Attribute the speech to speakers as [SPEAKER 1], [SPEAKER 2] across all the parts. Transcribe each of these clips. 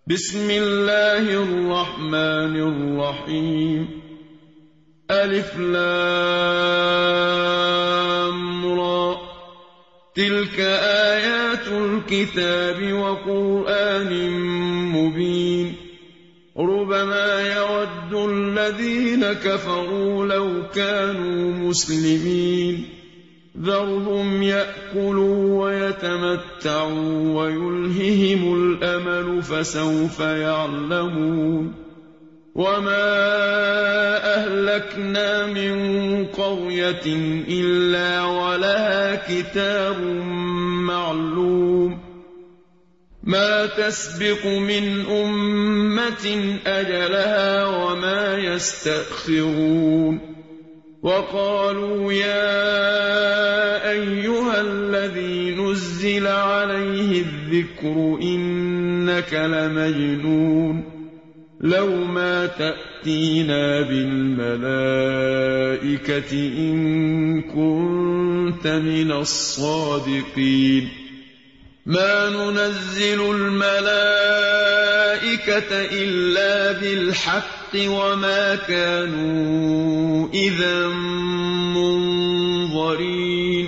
[SPEAKER 1] بسم الله الرحمن الرحيم. ألف لام را. تلك آيات الكتاب وقرآن مبين. ربما يود الذين كفروا لو كانوا مسلمين. ذرهم يأكلوا ويتمتعوا ويلههم الأمل فسوف يعلمون. وما أهلكنا من قرية إلا ولها كتاب معلوم. ما تسبق من أمة أجلها وما يستأخرون. وقالوا يا أيها الذي نزل عليه الذكر إنك لمجنون. لو ما تأتينا بالملائكة إن كنت من الصادقين. ما ننزل الملائكة إلا بالحق وما كانوا إذا منظرين.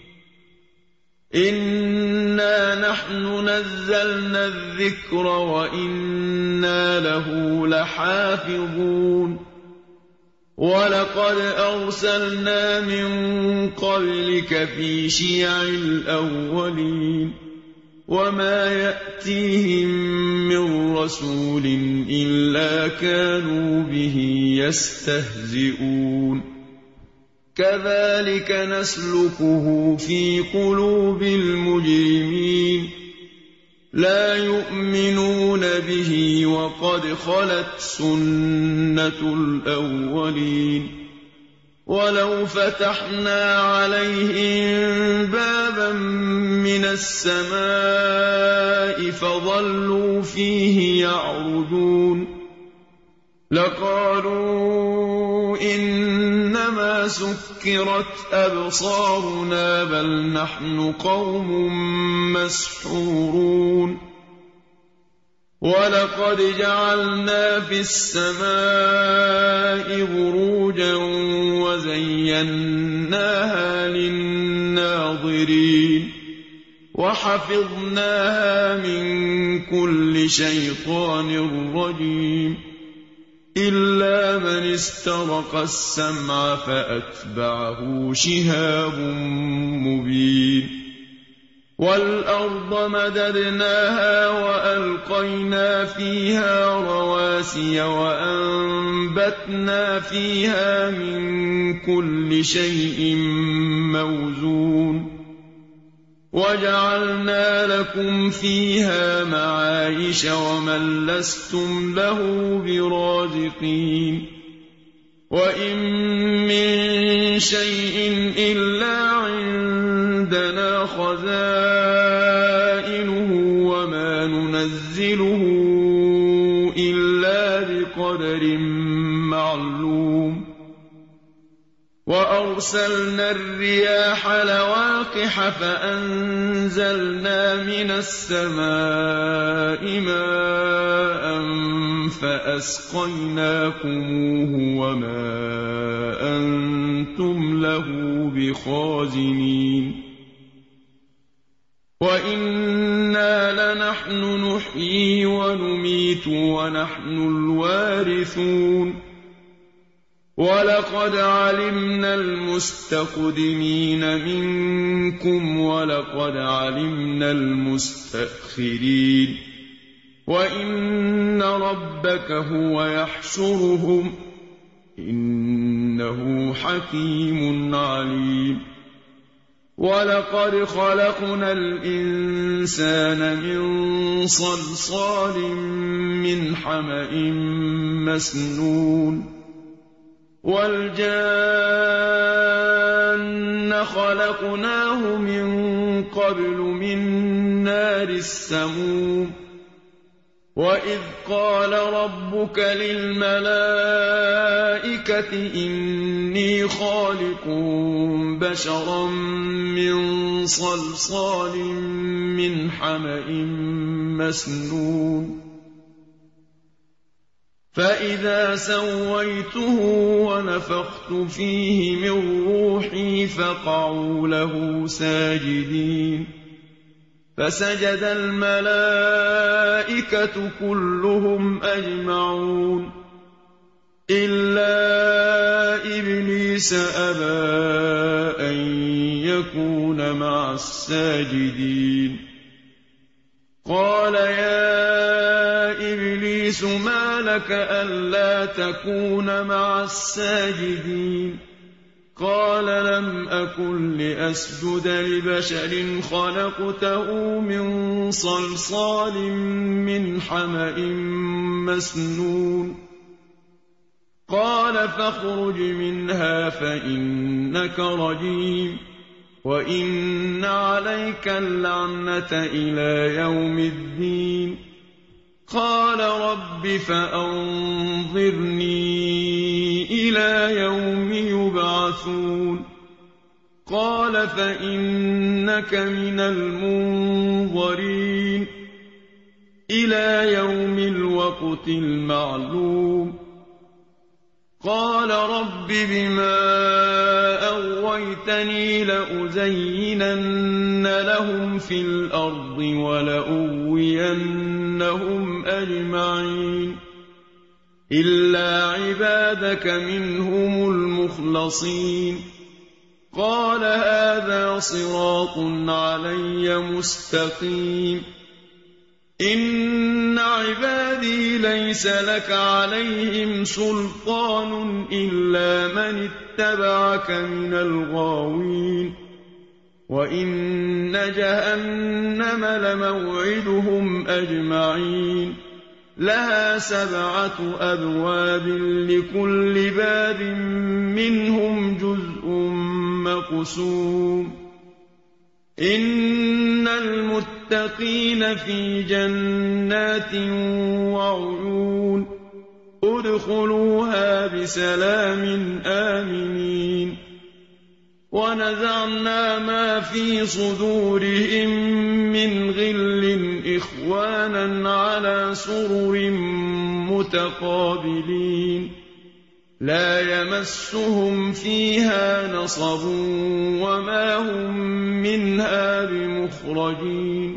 [SPEAKER 1] إنا نحن نزلنا الذكر وإنا له لحافظون. ولقد أرسلنا من قبلك في شيع الأولين. وما يأتيهم من رسول إلا كانوا به يستهزئون. كذلك نسلكه في قلوب المجرمين. لا يؤمنون به وقد خلت سنة الأولين. ولو فتحنا عليهم بابا من السماء فظلوا فيه يعرجون لقالوا إنما سكرت أبصارنا بل نحن قوم مسحورون. ولقد جعلنا في السماء بروجا وزيناها للناظرين. وحفظناها من كل شيطان رجيم. إلا من استرق السمع فأتبعه شهاب مبين. والأرض مددناها وألقينا فيها رواسي وأنبتنا فيها من كل شيء موزون. وجعلنا لكم فيها معايش ومن لستم له برازقين. وإن من شيء إلا عندنا خزائنه وما ننزله إلا بقدر معلوم. وأرسلنا الرياح لواقح فأنزلنا من السماء ماء فأسقيناكموه وما أنتم له بخازنين. وإنا لنحن نحيي ونميت ونحن الوارثون. ولقد علمنا المستقدمين منكم ولقد علمنا المستأخرين. وإن ربك هو يحشرهم إنه حكيم عليم. ولقد خلقنا الإنسان من صلصال من حمأ مسنون. والجان خلقناه من قبل من نار السموم. وإذ قال ربك للملائكة إني خالق بشرا من صلصال من حمأ مسنون. فإذا سويته ونفخت فيه من روحي فقعوا له ساجدين فسجد الملائكة كلهم أجمعون إلا إبليس أبى أن يكون مع الساجدين قال يا إبليس ما لك ألا تكون مع الساجدين قال لم أكن لأسجد لبشر خلقته من صلصال من حمأ مسنون قال فاخرج منها فإنك رجيم وإن عليك اللعنة إلى يوم الدين قال رب فأنظرني إلى يوم يبعثون قال فإنك من المنظرين إلى يوم الوقت المعلوم قال رب بما أغويتني لأزينن لهم في الأرض ولأغوينهم أجمعين إلا عبادك منهم المخلصين قال هذا صراط علي مستقيم إن عبادي ليس لك عليهم سلطان إلا من اتبعك من الغاوين وإن جهنم لموعدهم أجمعين لها 7 أبواب لكل باب منهم جزء مقسوم إن المتقين في جنات وعيون ادخلوها بسلام آمنين ونزعنا ما في صدورهم من غل إخوانا على سرر متقابلين لا يمسهم فيها نصب وما هم منها بمخرجين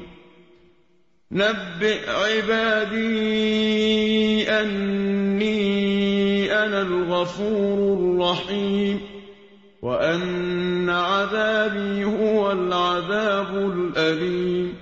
[SPEAKER 1] نبئ عبادي أني أنا الغفور الرحيم وأن عذابي هو العذاب الأليم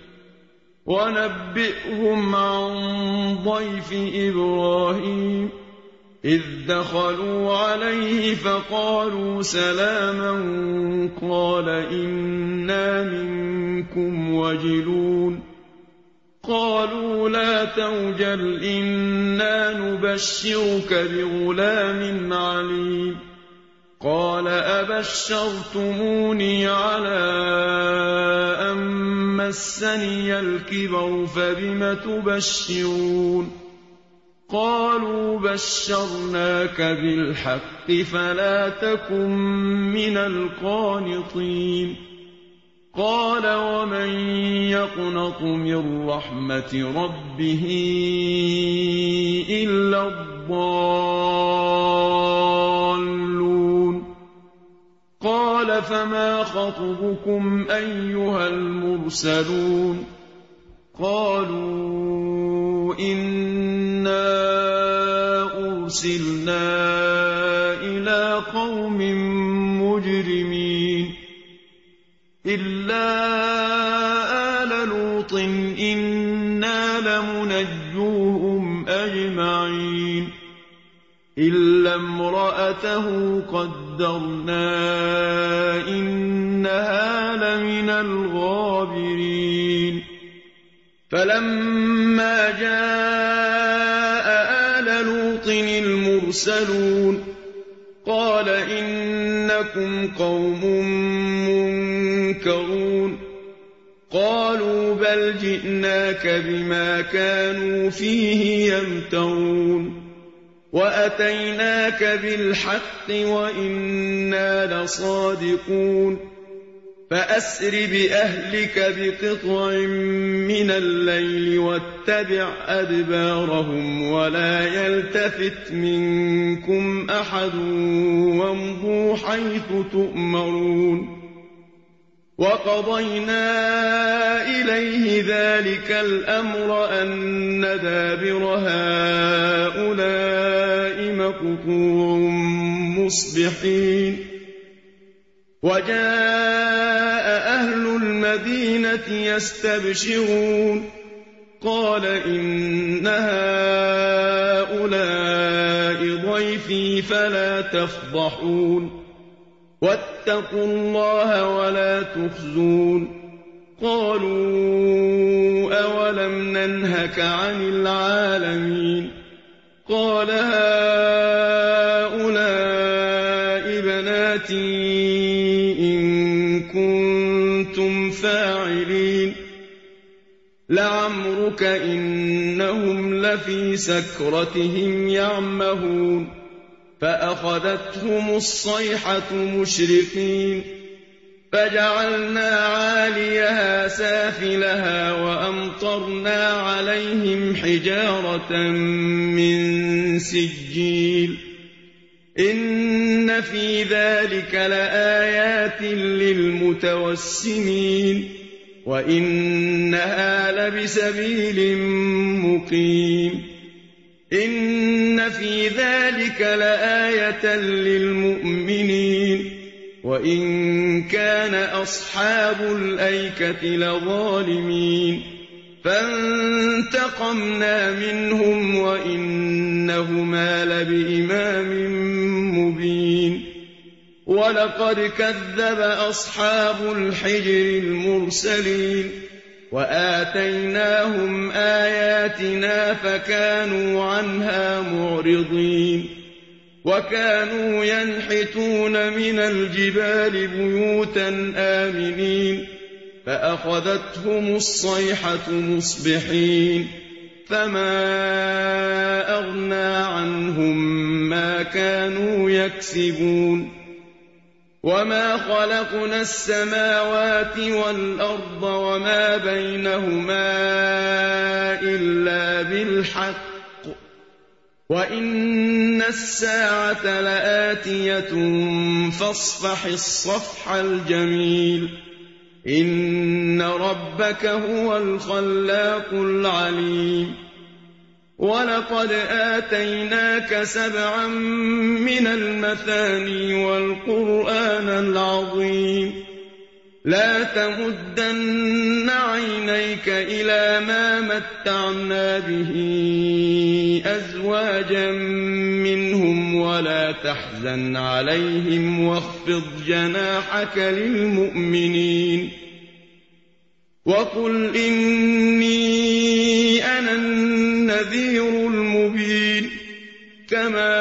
[SPEAKER 1] ونبئهم عن ضيف إبراهيم إذ دخلوا عليه فقالوا سلاما قال إنا منكم وجلون قالوا لا توجل إنا نبشرك بغلام عليم قال أبشرتموني على أن مسني الكبر فبم تبشرون قالوا بشرناك بالحق فلا تكن من القانطين قال ومن يقنط من رحمة ربه إلا الضالون قال فما خطبكم أيها المرسلون قالوا إنا أرسلنا إلى قوم مجرمين إلا آل لوط إنا لمنجوهم أجمعين إلا امرأته قدرنا إنها لمن الغابرين فلما جاء آل لوط المرسلون قال إنكم قوم منكرون قالوا بل جئناك بما كانوا فيه يمترون وأتيناك بالحق وإنا لصادقون فأسر بأهلك بقطع من الليل واتبع أدبارهم ولا يلتفت منكم أحد وامضوا حيث تؤمرون وقضينا إليه ذلك الأمر أن دابر هؤلاء مقطوع مصبحين وجاء أهل المدينة يستبشرون قال إن هؤلاء ضيفي فلا تفضحون واتقوا الله ولا تخزون قالوا أولم ننهك عن العالمين قال هؤلاء بناتي فاعلين لعمرك إنهم لفي سكرتهم يعمهون فأخذتهم الصيحة مشرقين فجعلنا عاليها سافلها وأمطرنا عليهم حجارة من سجيل إن في ذلك لآيات للمتوسمين وإنها لبسبيل مقيم إن في ذلك لآية للمؤمنين وإن كان أصحاب الأيكة لظالمين فانتقمنا منهم وإنهما لبإمام مبين ولقد كذب أصحاب الحجر المرسلين وآتيناهم آياتنا فكانوا عنها معرضين وكانوا ينحتون من الجبال بيوتا آمنين فأخذتهم الصيحة مصبحين فما أغنى عنهم ما كانوا يكسبون وما خلقنا السماوات والأرض وما بينهما إلا بالحق وإن الساعة لآتية فاصفح الصفح الجميل إن ربك هو الخلاق العليم ولقد آتيناك 7 من المثاني والقرآن العظيم لا تمدن عينيك إلى ما متعنا به أزواجا منهم ولا تحزن عليهم واخفض جناحك للمؤمنين وقل إني أنا النذير المبين كما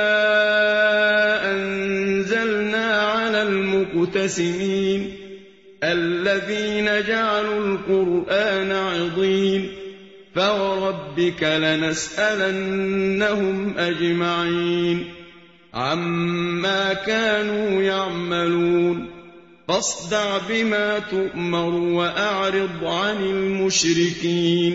[SPEAKER 1] أنزلنا على المقتسمين الذين جعلوا القرآن عضين فوربك لنسألنهم أجمعين عما كانوا يعملون فاصدع بما تؤمر وأعرض عن المشركين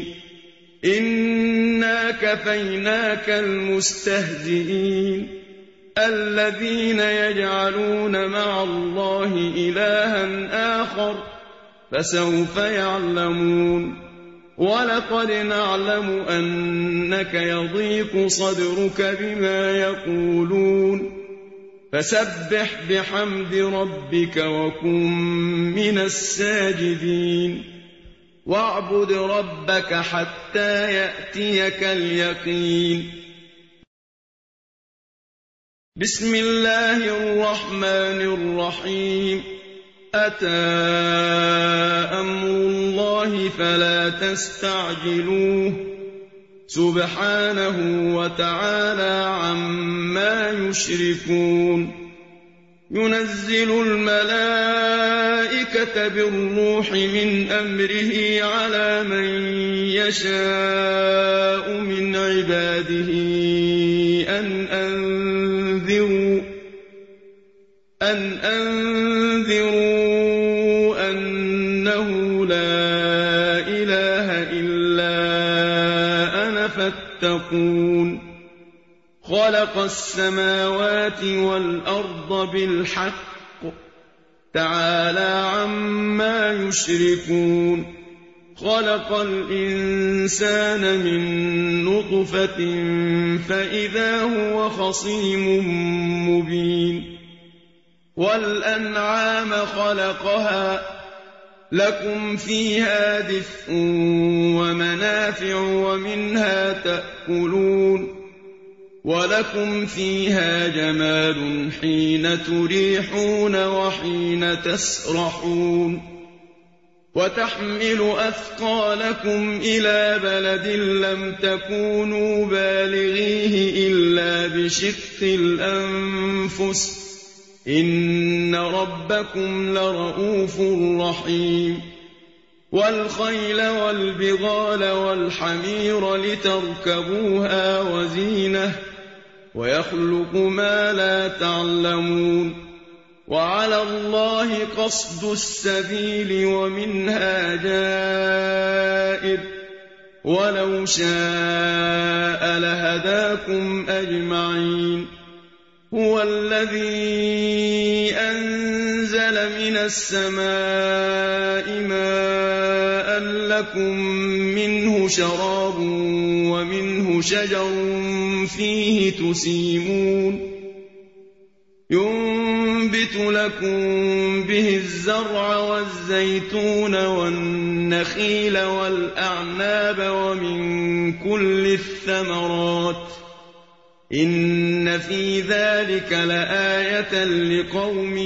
[SPEAKER 1] إنا كفيناك المستهزئين الذين يجعلون مع الله إلها آخر فسوف يعلمون ولقد نعلم أنك يضيق صدرك بما يقولون فسبح بحمد ربك وكن من الساجدين واعبد ربك حتى يأتيك اليقين بسم الله الرحمن الرحيم أتى أمر الله فلا تستعجلوه سبحانه وتعالى عما يشركون ينزل الملائكة بالروح من أمره على من يشاء من عباده أن أنذروا أنه تتقون خلق السماوات والأرض بالحق تعالى عما يشركون خلق الإنسان من نطفة فإذا هو خصيم مبين والأنعام خلقها لكم فيها دفء ومنافع ومنها تأكلون ولكم فيها جمال حين تريحون وحين تسرحون وتحمل أثقالكم إلى بلد لم تكونوا بالغيه إلا بشق الأنفس إن ربكم لرءوف رحيم والخيل والبغال والحمير لتركبوها وزينة ويخلق ما لا تعلمون وعلى الله قصد السبيل ومنها جائر ولو شاء لهداكم أجمعين هو الذي أنزل من السماء ماء لكم منه شراب ومنه شجر فيه تسيمون ينبت لكم به الزرع والزيتون والنخيل والأعناب ومن كل الثمرات إن في ذلك لآية لقوم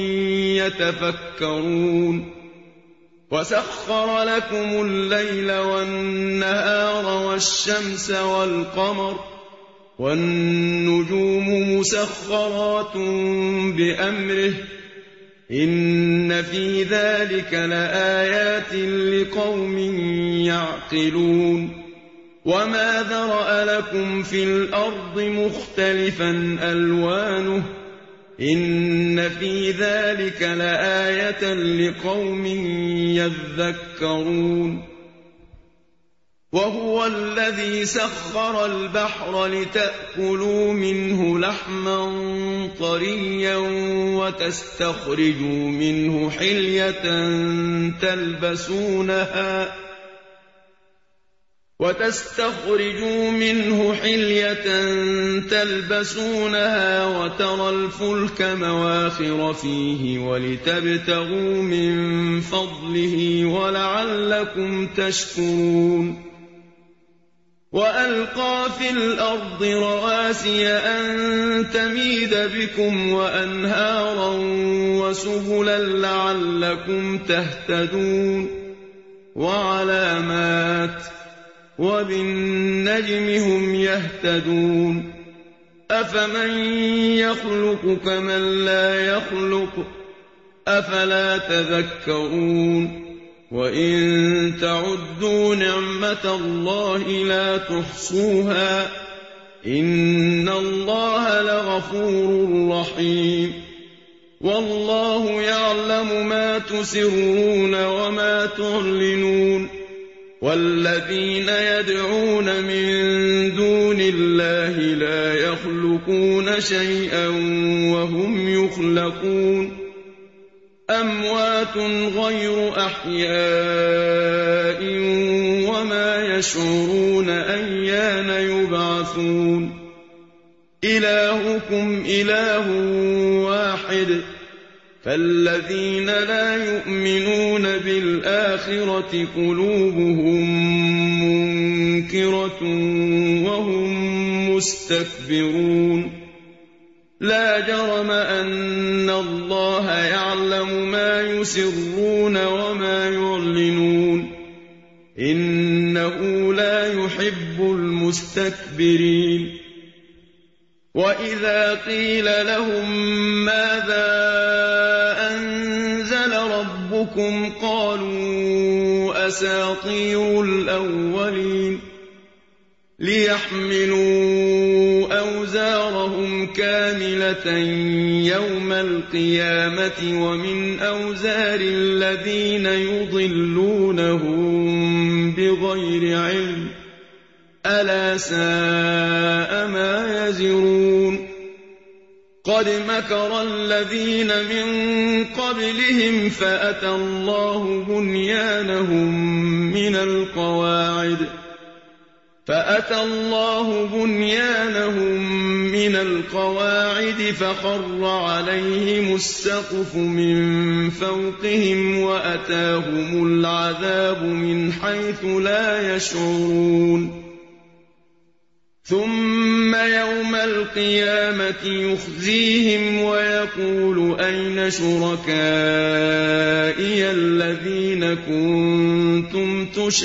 [SPEAKER 1] يتفكرون وسخر لكم الليل والنهار والشمس والقمر والنجوم مسخرات بأمره إن في ذلك لآيات لقوم يعقلون وما ذرأ لكم في الأرض مختلفا ألوانه إن في ذلك لآية لقوم يذكرون وهو الذي سخر البحر لتأكلوا منه لحما طريا وتستخرجوا منه حلية تلبسونها وترى الفلك مواخر فيه ولتبتغوا من فضله ولعلكم تشكرون وألقى في الأرض رواسي أن تميد بكم وأنهارا وسبلا لعلكم تهتدون وعلامات وبالنجم هم يهتدون أفمن يخلق كمن لا يخلق أفلا تذكرون وإن تعدوا نعمة الله لا تحصوها إن الله لغفور رحيم والله يعلم ما تسرون وما تعلنون والذين يدعون من دون الله لا يخلقون شيئا وهم يخلقون أموات غير أحياء وما يشعرون أيان يبعثون إلهكم إله واحد فالذين لا يؤمنون بالآخرة قلوبهم منكرة وهم مستكبرون لا جرم أن الله يعلم ما يسرون وما يعلنون إنه لا يحب المستكبرين وإذا قيل لهم ماذا أنزل ربكم قالوا أساطير الأولين ليحملوا أوزارهم كاملة يوم القيامة ومن أوزار الذين يضلونهم بغير علم ألا ساء ما يزرون قد مكر الذين من قبلهم فأتى الله بنيانهم من القواعد فخر عليهم السقف من فوقهم وأتاهم العذاب من حيث لا يشعرون ثم يوم القيامة يخزيهم ويقول أين شركائي الذين كنتم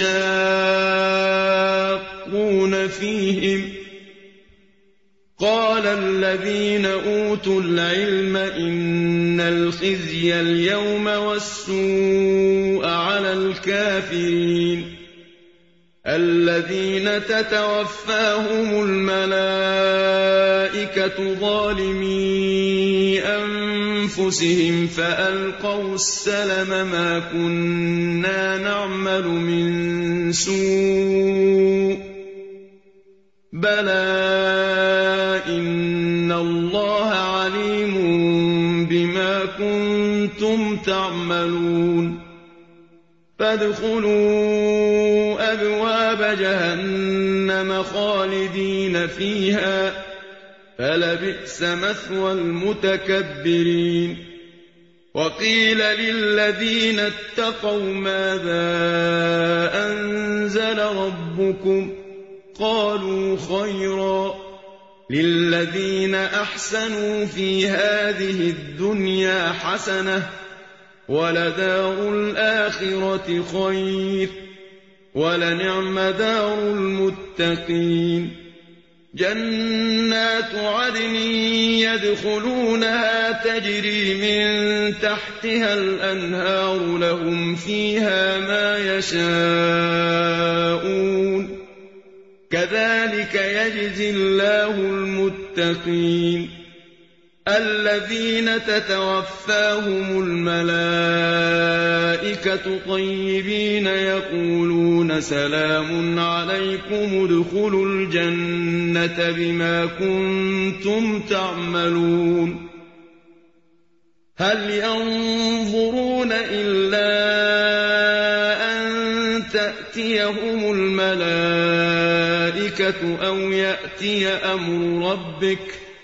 [SPEAKER 1] تشاقون فيهم قال الذين أوتوا العلم إن الخزي اليوم والسوء على الكافرين الذين تتوفاهم الملائكة ظالمي أنفسهم فألقوا السلم ما كنا نعمل من سوء بلى إن الله عليم بما كنتم تعملون فادخلوا أبواب جهنم خالدين فيها فلبئس مثوى المتكبرين وقيل للذين اتقوا ماذا أنزل ربكم قالوا خيرا للذين أحسنوا في هذه الدنيا حسنة ولدار الآخرة خير ولنعم دار المتقين جنات عدن يدخلونها تجري من تحتها الأنهار لهم فيها ما يشاءون كذلك يجزي الله المتقين الذين تتوفاهم الملائكة طيبين يقولون سلام عليكم ادخلوا الجنة بما كنتم تعملون هل ينظرون إلا أن تأتيهم الملائكة أو يأتي أمر ربك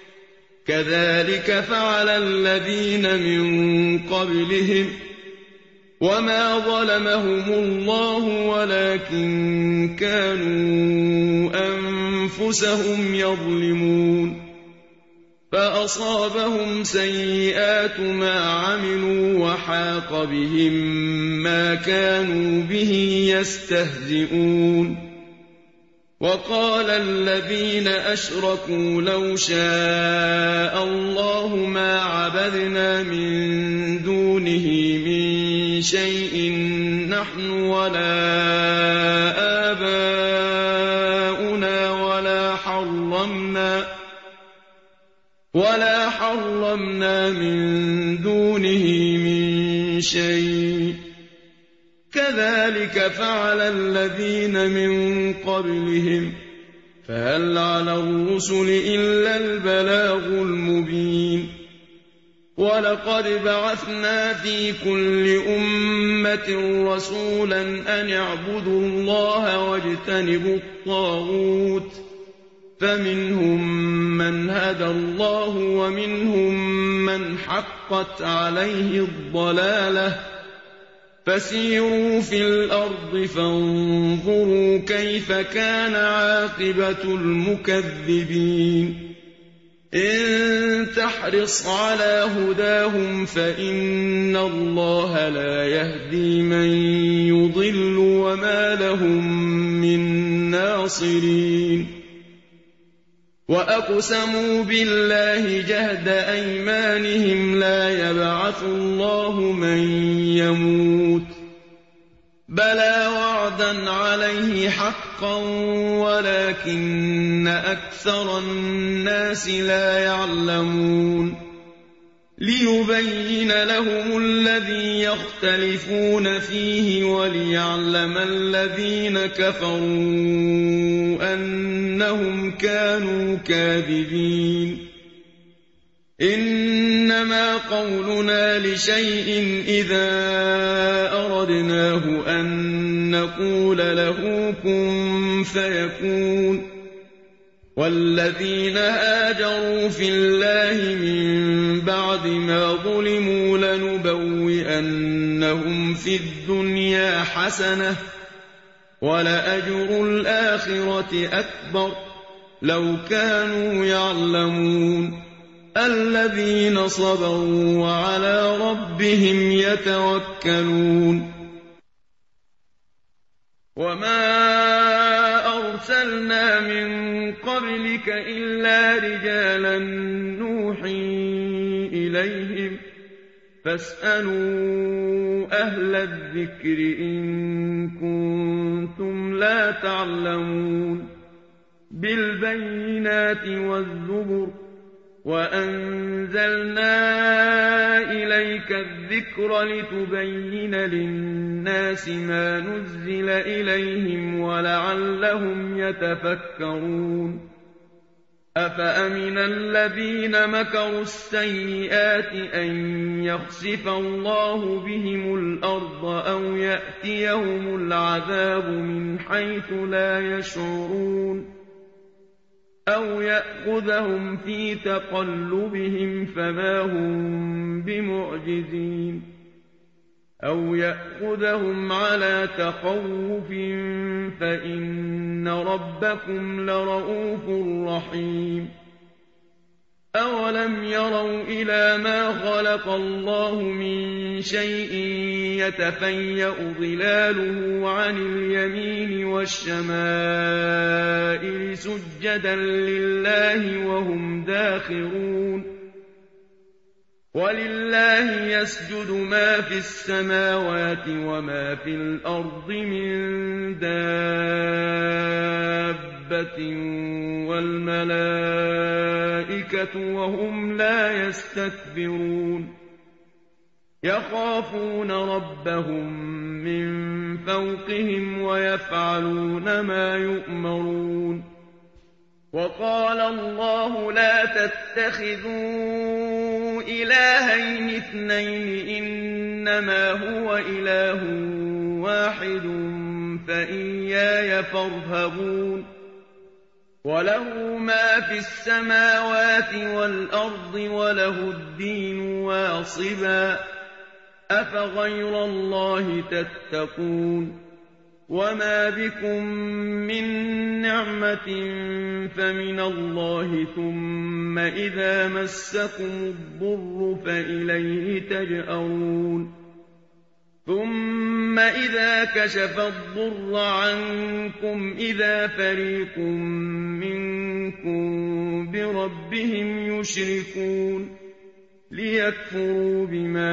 [SPEAKER 1] كذلك فعل الذين من قبلهم وما ظلمهم الله ولكن كانوا أنفسهم يظلمون فأصابهم سيئات ما عملوا وحاق بهم ما كانوا به يستهزئون وقال الذين أشركوا لو شاء الله ما عبدنا من دونه من شيء نحن ولا آباؤنا ولا حرمنا من دونه من شيء كذلك فعل الذين من قبلهم فهل على الرسل إلا البلاغ المبين ولقد بعثنا في كل أمة رسولا أن اعبدوا الله واجتنبوا الطاغوت فمنهم من هدى الله ومنهم من حقت عليه الضلالة فسيروا في الأرض فانظروا كيف كان عاقبة المكذبين إن تحرص على هداهم فإن الله لا يهدي من يضل وما لهم من ناصرين وأقسموا بالله جهد أيمانهم لا يبعث الله من يموت بلى وعدا عليه حقا ولكن أكثر الناس لا يعلمون ليبين لهم الذي يختلفون فيه وليعلم الذين كفروا أنهم كانوا كاذبين إنما قولنا لشيء إذا أردناه أن نقول له كن فيكون والذين هاجروا في الله من بعد ما ظلموا لنبوئنهم في الدنيا حسنة ولأجر الآخرة أكبر لو كانوا يعلمون الذين صبروا وعلى ربهم يتوكلون وما أرسلنا من قبلك إلا رجالا نوحي إليهم فاسألوا أهل الذكر إن كنتم لا تعلمون بالبينات والزبر وأنزلنا إليك الذكر لتبين للناس ما نزل إليهم ولعلهم يتفكرون أفأمن الذين مكروا السيئات أن يخسف الله بهم الأرض أو يأتيهم العذاب من حيث لا يشعرون أو يأخذهم في تقلبهم فما هم بمعجزين أو يأخذهم على تخوف فإن ربكم لرءوف رحيم أولم يروا إلى ما خلق الله من شيء يتفيأ ظلاله عن اليمين والشمائل سجدا لله وهم داخرون ولله يسجد ما في السماوات وما في الأرض من دابة والملائكة وهم لا يستكبرون يخافون ربهم من فوقهم ويفعلون ما يؤمرون وقال الله لا تتخذوا إلهين اثنين إنما هو إله واحد فإياي فارهبون وله ما في السماوات والأرض وله الدين واصبا أفغير الله تتقون وما بكم من نعمة فمن الله ثم إذا مسكم الضر فإليه تجأرون ثم إذا كشف الضر عنكم إذا فريق منكم بربهم يشركون ليكفروا بما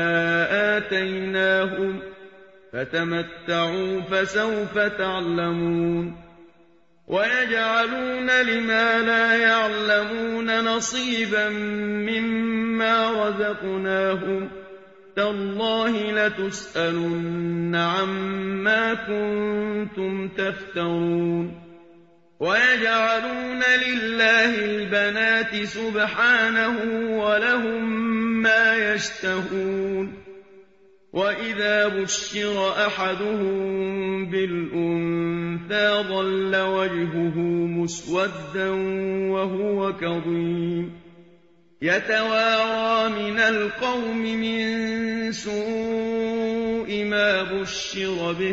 [SPEAKER 1] آتيناهم فتمتعوا فسوف تعلمون ويجعلون لما لا يعلمون نصيبا مما رزقناهم تالله لتسألن عما كنتم تفترون ويجعلون لله البنات سبحانه ولهم ما يشتهون وإذا بشر أحدهم بالأنثى ظل وجهه مسودا وهو كظيم يتوارى من القوم من سوء ما بشر به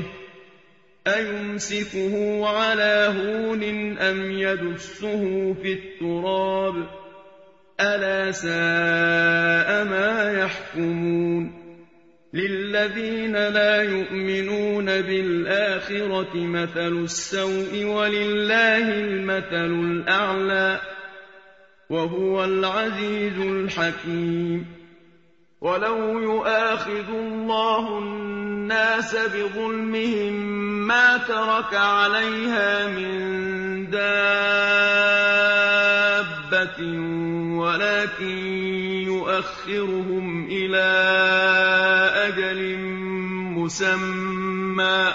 [SPEAKER 1] أيمسكه على هون أم يدسه في التراب ألا ساء ما يحكمون للذين لا يؤمنون بالآخرة مثل السوء ولله المثل الأعلى وهو العزيز الحكيم ولو يؤاخذ الله الناس بظلمهم ما ترك عليها من دابة ولكن يؤخرهم إلى أجل مسمى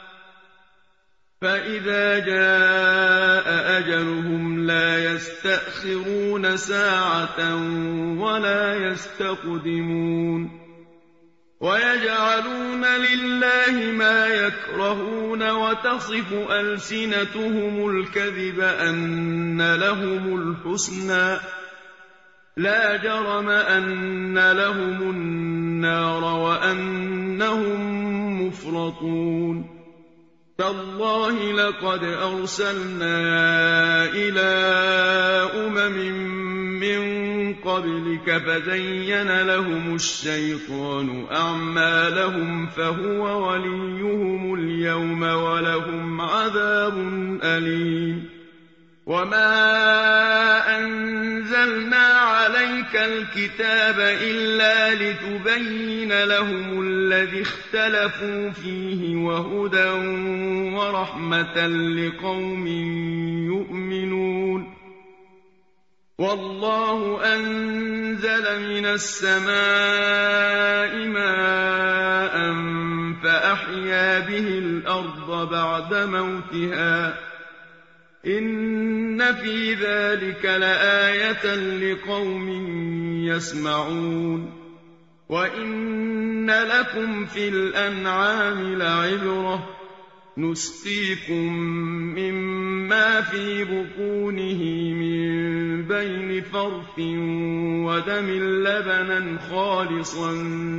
[SPEAKER 1] فإذا جاء أجلهم لا يستأخرون ساعة ولا يستقدمون ويجعلون لله ما يكرهون وتصف ألسنتهم الكذب أن لهم الحسنى لا جرم أن لهم النار وأنهم مفرطون تالله لقد أرسلنا إلى من قبلك فزين لهم الشيطان أعمالهم فهو وليهم اليوم ولهم عذاب أليم وما أنزلنا عليك الكتاب إلا لتبين لهم الذي اختلفوا فيه وهدى ورحمة لقوم يؤمنون والله أنزل من السماء ماء فأحيا به الأرض بعد موتها إن في ذلك لآية لقوم يسمعون وإن لكم في الأنعام لعبرة نسقيكم مما في بطونه من بين فرث ودم لبنا خالصا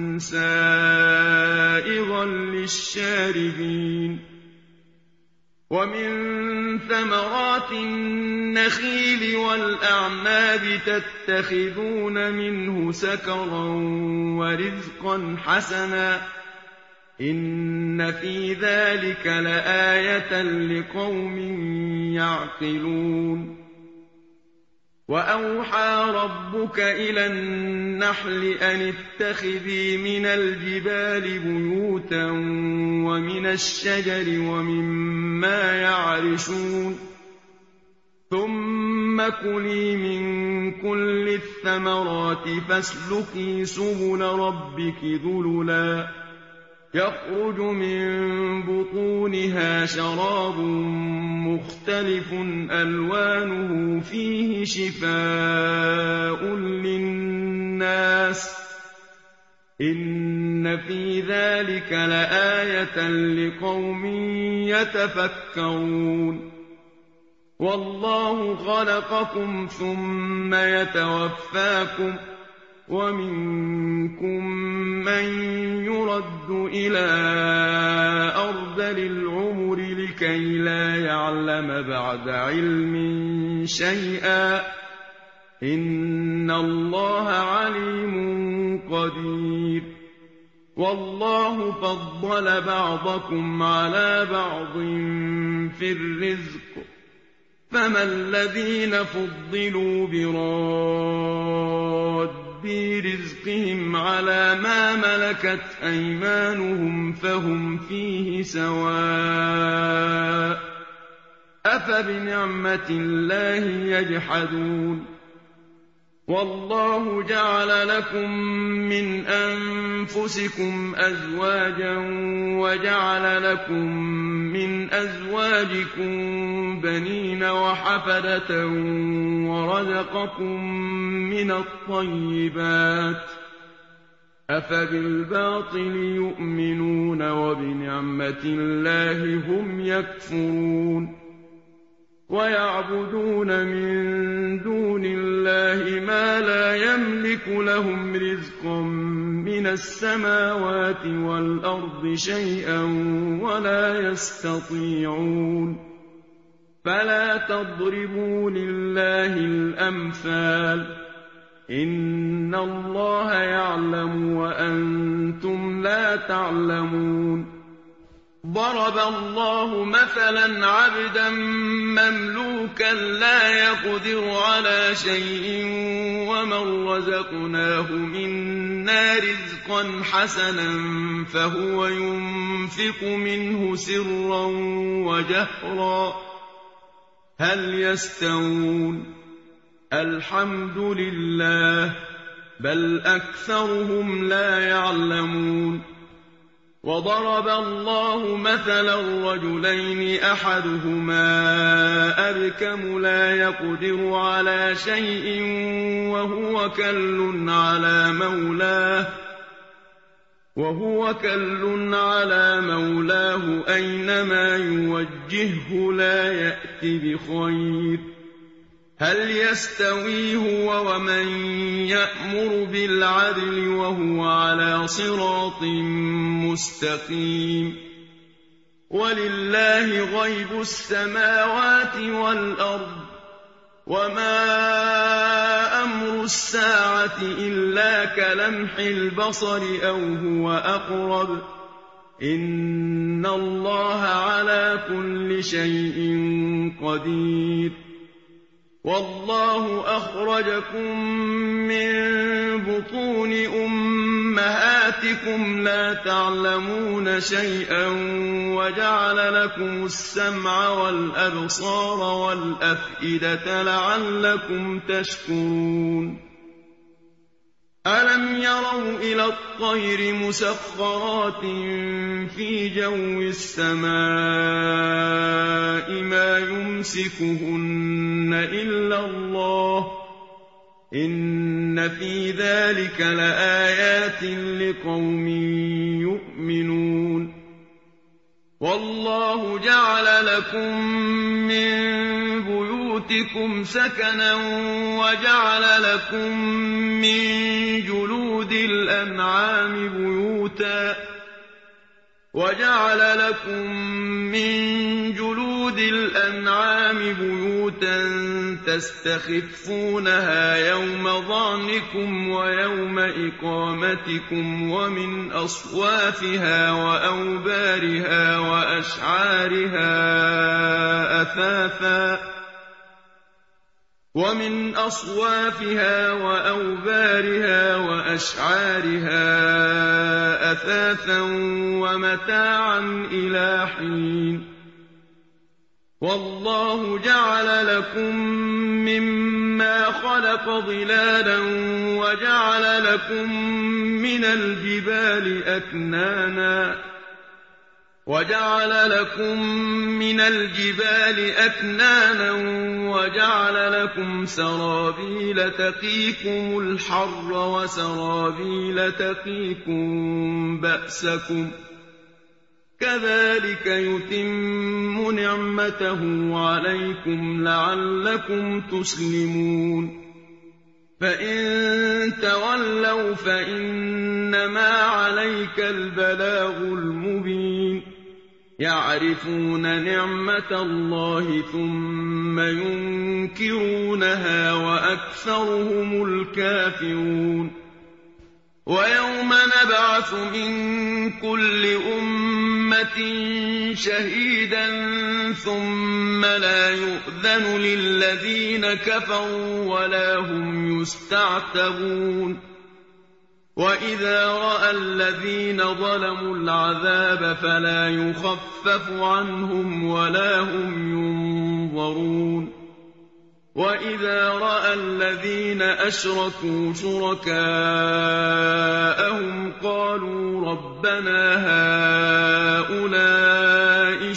[SPEAKER 1] سائغا للشاربين ومن ثمرات النخيل والأعناب تتخذون منه سكرا ورزقا حسنا إن في ذلك لآية لقوم يعقلون وأوحى ربك إلى النحل أن اتخذي من الجبال بيوتا ومن الشجر ومما يعرشون ثم كلي من كل الثمرات فاسلكي سبل ربك ذللا يخرج من بطونها شراب مختلف ألوانه فيه شفاء للناس إن في ذلك لآية لقوم يتفكرون والله خلقكم ثم يتوفاكم ومنكم من يرد إلى أرذل العمر لكي لا يعلم بعد علم شيئا إن الله عليم قدير والله فضل بعضكم على بعض في الرزق فما الذين فضلوا براد برزقهم على ما ملكت أيمانهم فهم فيه سواء أفبنعمة الله يجحدون والله جعل لكم من أنفسكم أزواجا وجعل لكم من أزواجكم بنين وحفدة ورزقكم من الطيبات أفبالباطل يؤمنون وبنعمة الله هم يكفرون ويعبدون من دون الله ما لا يملك لهم رزقا من السماوات والأرض شيئا ولا يستطيعون فلا تضربوا لله الأمثال إن الله يعلم وأنتم لا تعلمون ضرب الله مثلا عبدا مملوكا لا يقدر على شيء ومن رزقناه منا رزقا حسنا فهو ينفق منه سرا وجهرا هل يستوون الحمد لله بل أكثرهم لا يعلمون وضرب الله مثلا رجلين أحدهما أبكم لا يقدر على شيء وهو كل على مولاه أينما يوجهه لا يأت بخير هل يستوي هو ومن يأمر بالعدل وهو على صراط مستقيم ولله غيب السماوات والأرض وما أمر الساعة إلا كلمح البصر أو هو أقرب إن الله على كل شيء قدير والله أخرجكم من بطون أمهاتكم لا تعلمون شيئا وجعل لكم السمع والأبصار والأفئدة لعلكم تشكرون ألم يروا إلى الطير مسخرات في جو السماء ما يمسكهن إلا الله إن في ذلك لآيات لقوم يؤمنون والله جعل لكم من بيوتكم سكنا وجعل لكم من جلود الأنعام بيوتا تستخفونها يوم ظعنكم ويوم إقامتكم ومن أصوافها وأوبارها وأشعارها أثاثا ومتاعا إلى حين والله جعل لكم مما خلق ظلالا وجعل لكم من الجبال أكنانا وجعل لكم سرابيل تقيكم الحر وسرابيل تقيكم بأسكم كذلك يتم نعمته عليكم لعلكم تسلمون فإن تولوا فإنما عليك البلاغ المبين يعرفون نعمة الله ثم ينكرونها وأكثرهم الكافرون ويوم نبعث من كل أمة شهيدا ثم لا يؤذن للذين كفروا ولا هم يستعتبون وإذا رأى الذين ظلموا العذاب فلا يخفف عنهم ولا هم ينظرون وإذا رأى الذين أشركوا شركاءهم قالوا ربنا هؤلاء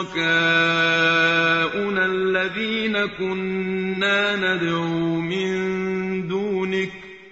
[SPEAKER 1] شركاؤنا الذين كنا ندعو من دونك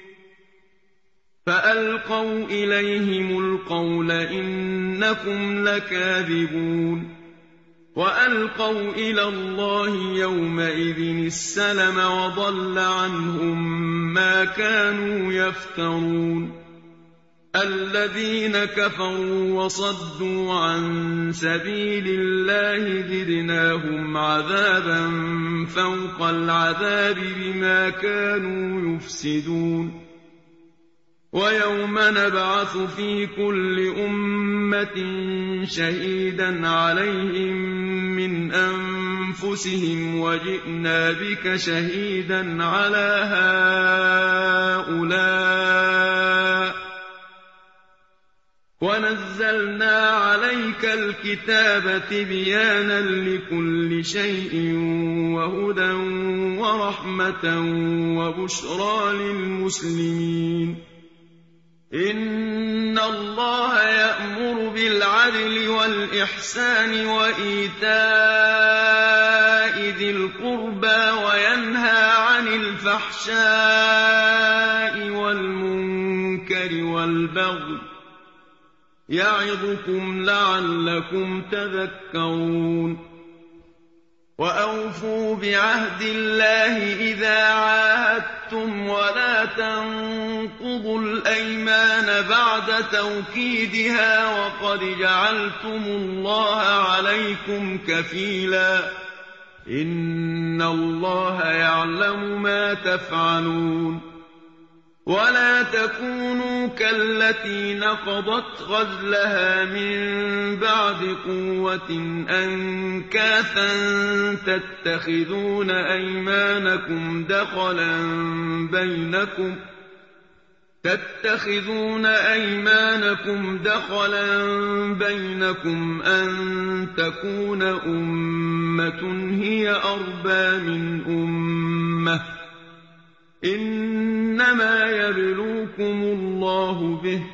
[SPEAKER 1] فألقوا إليهم القول إنكم لكاذبون وألقوا إلى الله يومئذ السلم وضل عنهم ما كانوا يفترون الذين كفروا وصدوا عن سبيل الله زدناهم عذابا فوق العذاب بما كانوا يفسدون ويوم نبعث في كل أمة شهيدا عليهم من أنفسهم وجئنا بك شهيدا على هؤلاء ونزلنا عليك الكتاب تبيانا لكل شيء وهدى ورحمة وبشرى للمسلمين إن الله يأمر بالعدل والإحسان وإيتاء ذي القربى وينهى عن الفحشاء والمنكر والبغي يعظكم لعلكم تذكرون وأوفوا بعهد الله إذا عاهدتم ولا تنقضوا الأيمان بعد توكيدها وقد جعلتم الله عليكم كفيلا إن الله يعلم ما تفعلون ولا تكونوا كالتي نقضت غزلها من بعد قوة أنكاثا تتخذون أيمانكم دخلا بينكم أن تكون أمة هي أربى من أمة إنما يبلوكم الله به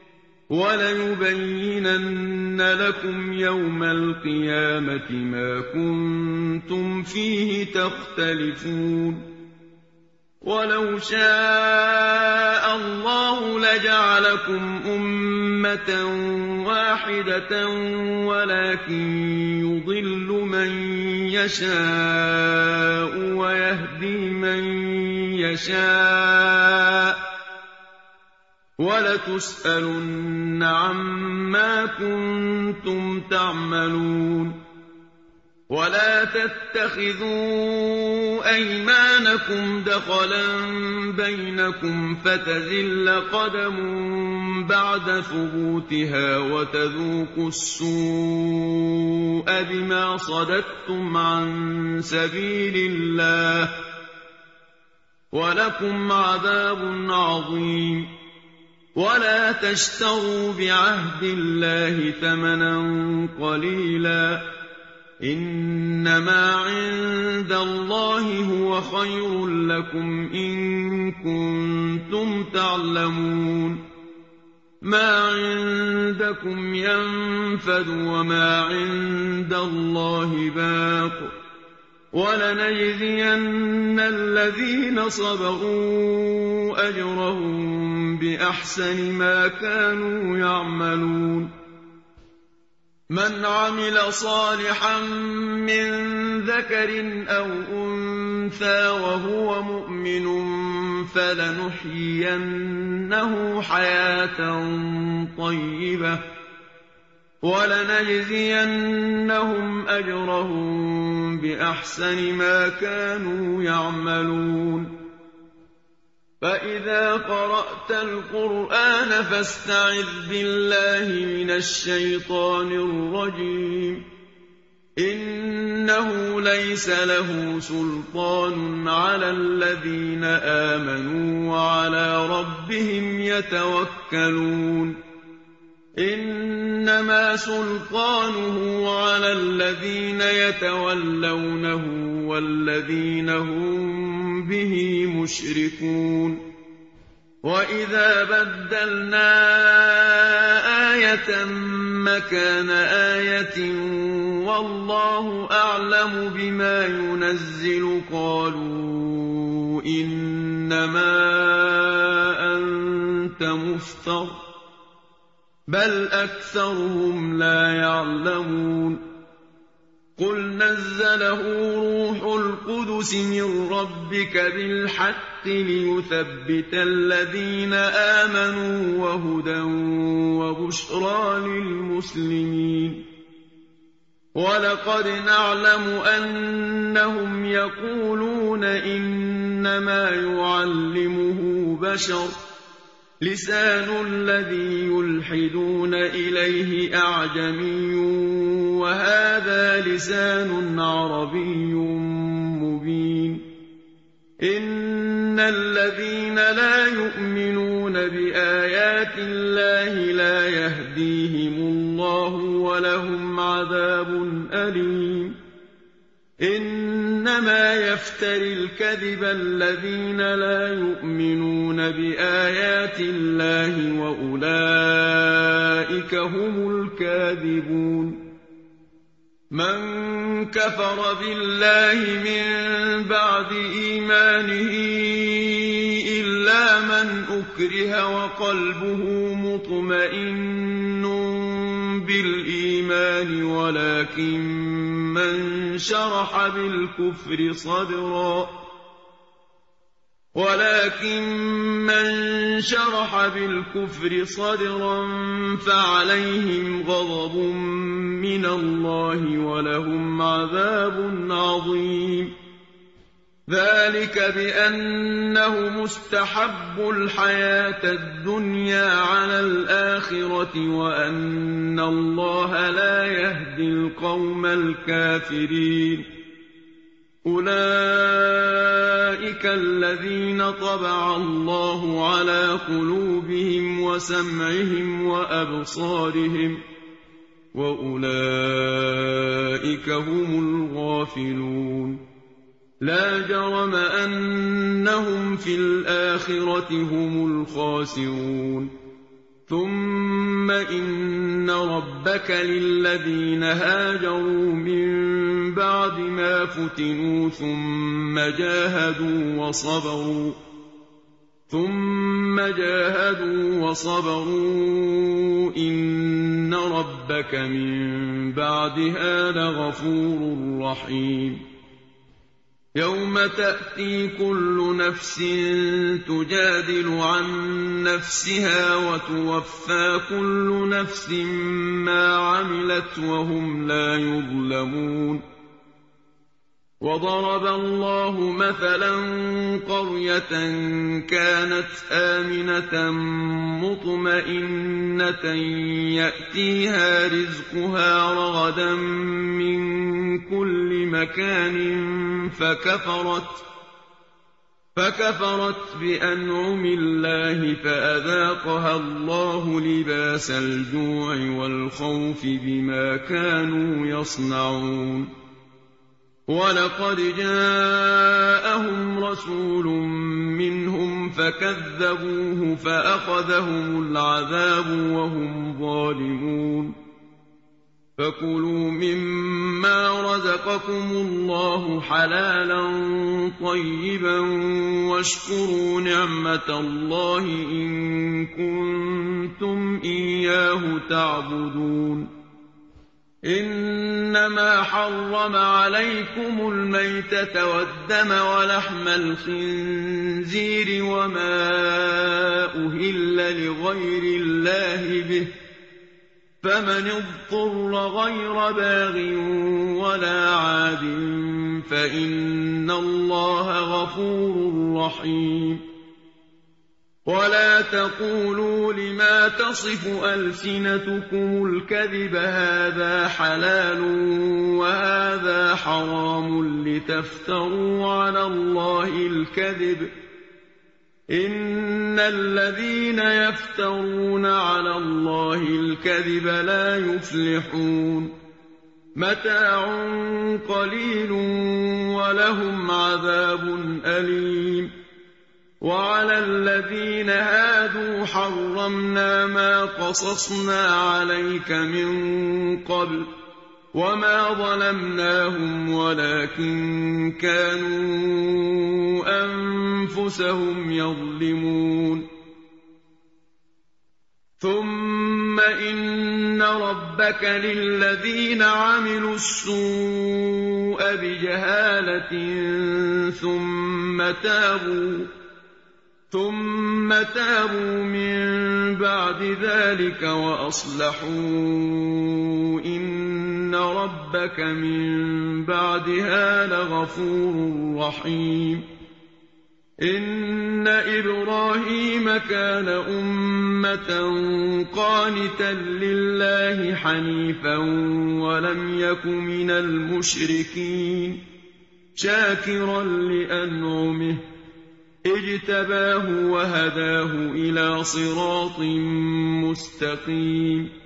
[SPEAKER 1] وليبينن لكم يوم القيامة ما كنتم فيه تختلفون ولو شاء الله لجعلكم أمة واحدة ولكن يضل من يشاء ويهدي من يشاء ولتسألن عما كنتم تعملون ولا تتخذوا أيمانكم دخلا بينكم فتزل قدم بعد ثبوتها وتذوقوا السوء بما صددتم عن سبيل الله ولكم عذاب عظيم ولا تشتروا بعهد الله ثمنا قليلا إنما عند الله هو خير لكم إن كنتم تعلمون ما عندكم ينفد وما عند الله باق ولنجزين الذين صبروا أجرهم بأحسن ما كانوا يعملون من عمل صالحا من ذكر أو أنثى وهو مؤمن فلنحيينه حياة طيبة ولنجزينهم أجرهم بأحسن ما كانوا يعملون فإذا قرأت القرآن فاستعذ بالله من الشيطان الرجيم إنه ليس له سلطان على الذين آمنوا وعلى ربهم يتوكلون إنما سلطانه على الذين يتولونه والذين هم به مشركون وإذا بدلنا آية مكان آية والله أعلم بما ينزل قالوا إنما أنت مفتر بل أكثرهم لا يعلمون قل نزله روح القدس من ربك بالحق ليثبت الذين آمنوا وهدى وبشرى للمسلمين ولقد نعلم أنهم يقولون إنما يعلمه بشر لسان الذي يلحدون إليه أعجمي وهذا لسان عربي مبين إن الذين لا يؤمنون بآيات بِآيَاتِ اللَّهِ لَا يَهْدِيهِمُ اللَّهُ وَلَهُمْ عَذَابٌ أَلِيمٌ إِنَّمَا يَفْتَرِي الْكَذِبَ الَّذِينَ لَا يُؤْمِنُونَ بِآيَاتِ اللَّهِ وَأُولَٰئِكَ هُمُ الْكَاذِبُونَ مَن كَفَرَ بِاللَّهِ مِن بَعْدِ إِيمَانِهِ إِلَّا مَنْ أُكْرِهَ وَقَلْبُهُ مُطْمَئِنٌّ بِالْإِيمَانِ وَلَٰكِن مَّن شَرَحَ بِالْكُفْرِ صَدْرًا فَعَلَيْهِمْ غَضَبٌ مِّنَ اللَّهِ وَلَهُمْ عَذَابٌ عَظِيمٌ ذَٰلِكَ بِأَنَّهُمُ اسْتَحَبُّوا الْحَيَاةَ الدُّنْيَا عَلَى الْآخِرَةِ وَأَنَّ اللَّهَ لَا يَهْدِي الْقَوْمَ الْكَافِرِينَ أُولَٰئِكَ الَّذِينَ طَبَعَ اللَّهُ عَلَىٰ قُلُوبِهِمْ وَسَمْعِهِمْ وَأَبْصَارِهِمْ ۖ وَأُولَٰئِكَ هُمُ الْغَافِلُونَ لَا جَرَمَ أَنَّهُمْ فِي الْآخِرَةِ هُمُ الْخَاسِرُونَ ثُمَّ إِنَّ رَبَّكَ لِلَّذِينَ هَاجَرُوا مِن بَعْدِ مَا فُتِنُوا ثُمَّ جَاهَدُوا وَصَبَرُوا إِنَّ رَبَّكَ مِن بَعْدِهَا لَغَفُورٌ رَّحِيمٌ يَوْمَ تَأْتِي كُلُّ نَفْسٍ تُجَادِلُ عَن نَّفْسِهَا وَتُوَفَّىٰ كُلُّ نَفْسٍ مَّا عَمِلَتْ وَهُمْ لَا يُظْلَمُونَ وَضَرَبَ اللَّهُ مَثَلًا قَرْيَةً كَانَتْ آمِنَةً مُّطْمَئِنَّةً يَأْتِيهَا رِزْقُهَا رَغَدًا مِّن كُلِّ مَكَانٍ فَكَفَرَتْ بِأَنْعُمِ اللَّهِ فَأَذَاقَهَا اللَّهُ لِبَاسَ الْجُوعِ وَالْخَوْفِ بِمَا كَانُوا يَصْنَعُونَ وَلَقَدْ جَاءَهُمْ رَسُولٌ مِّنْهُمْ فَكَذَّبُوهُ فَأَخَذَهُمُ الْعَذَابُ وَهُمْ ظَالِمُونَ فَكُلُوا مِمَّا رَزَقَكُمُ اللَّهُ حَلَالًا طَيِّبًا وَاشْكُرُوا نِعْمَتَ اللَّهِ إِن كُنتُمْ إِيَّاهُ تَعْبُدُونَ إِنَّمَا حَرَّمَ عَلَيْكُمُ الْمَيْتَةَ وَالدَّمَ وَلَحْمَ الْخِنزِيرِ وَمَا أُهِلَّ لِغَيْرِ اللَّهِ بِهِ ۖ فَمَنِ اضْطُرَّ غَيْرَ بَاغٍ وَلَا عَادٍ فَإِنَّ اللَّهَ غَفُورٌ رَّحِيمٌ وَلَا تَقُولُوا لِمَا تَصِفُ أَلْسِنَتُكُمُ الْكَذِبَ هَٰذَا حَلَالٌ وَهَٰذَا حَرَامٌ لِّتَفْتَرُوا عَلَى اللَّهِ الْكَذِبَ ۚ إِنَّ الَّذِينَ يَفْتَرُونَ عَلَى اللَّهِ الْكَذِبَ لَا يُفْلِحُونَ مَتَاعٌ قَلِيلٌ وَلَهُمْ عَذَابٌ أَلِيمٌ وَعَلَى الَّذِينَ هَادُوا حَرَّمْنَا مَا قَصَصْنَا عَلَيْكَ مِن قَبْلُ ۖ وَمَا ظَلَمْنَاهُمْ وَلَٰكِن كَانُوا أَنفُسَهُمْ يَظْلِمُونَ ثُمَّ إِنَّ رَبَّكَ لِلَّذِينَ عَمِلُوا السُّوءَ بِجَهَالَةٍ ثُمَّ تَابُوا مِن بَعْدِ ذَٰلِكَ وَأَصْلَحُوا إِنَّ رَبَّكَ مِن بَعْدِهَا لَغَفُورٌ رَّحِيمٌ إِنَّ إِبْرَاهِيمَ كَانَ أُمَّةً قَانِتًا لِّلَّهِ حَنِيفًا وَلَمْ يَكُ مِنَ الْمُشْرِكِينَ شَاكِرًا لِّأَنْعُمِهِ اجتباه وهداه إلى صراط مستقيم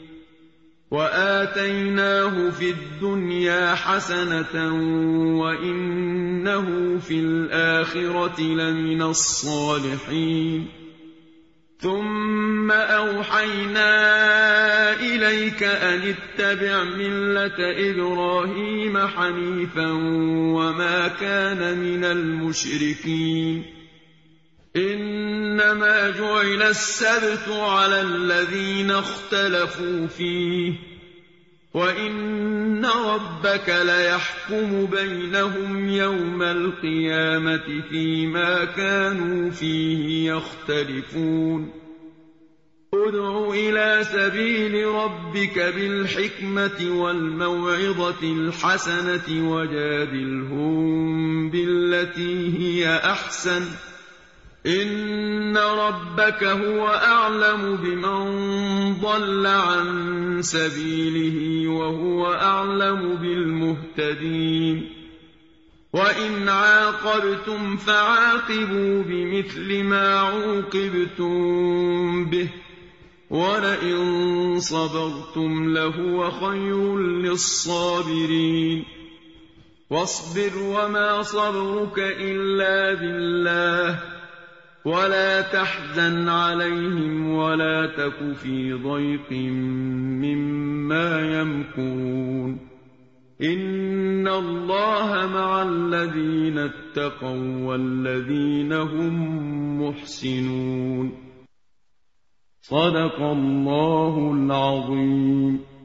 [SPEAKER 1] وآتيناه في الدنيا حسنة وإنه في الآخرة لمن الصالحين ثم أوحينا إليك أن اتبع ملة إبراهيم حنيفا وما كان من المشركين إنما جعل السبت على الذين اختلفوا فيه وإن ربك ليحكم بينهم يوم القيامة فيما كانوا فيه يختلفون ادع إلى سبيل ربك بالحكمة والموعظة الحسنة وجادلهم بالتي هي أحسن إن ربك هو أعلم بمن ضل عن سبيله وهو أعلم بالمهتدين وإن عاقبتم فعاقبوا بمثل ما عوقبتم به ولئن صبرتم لهو خير للصابرين واصبر وما صبرك إلا بالله ولا تحزن عليهم ولا تك في ضيق مما يمكرون إن الله مع الذين اتقوا والذين هم محسنون صدق الله العظيم.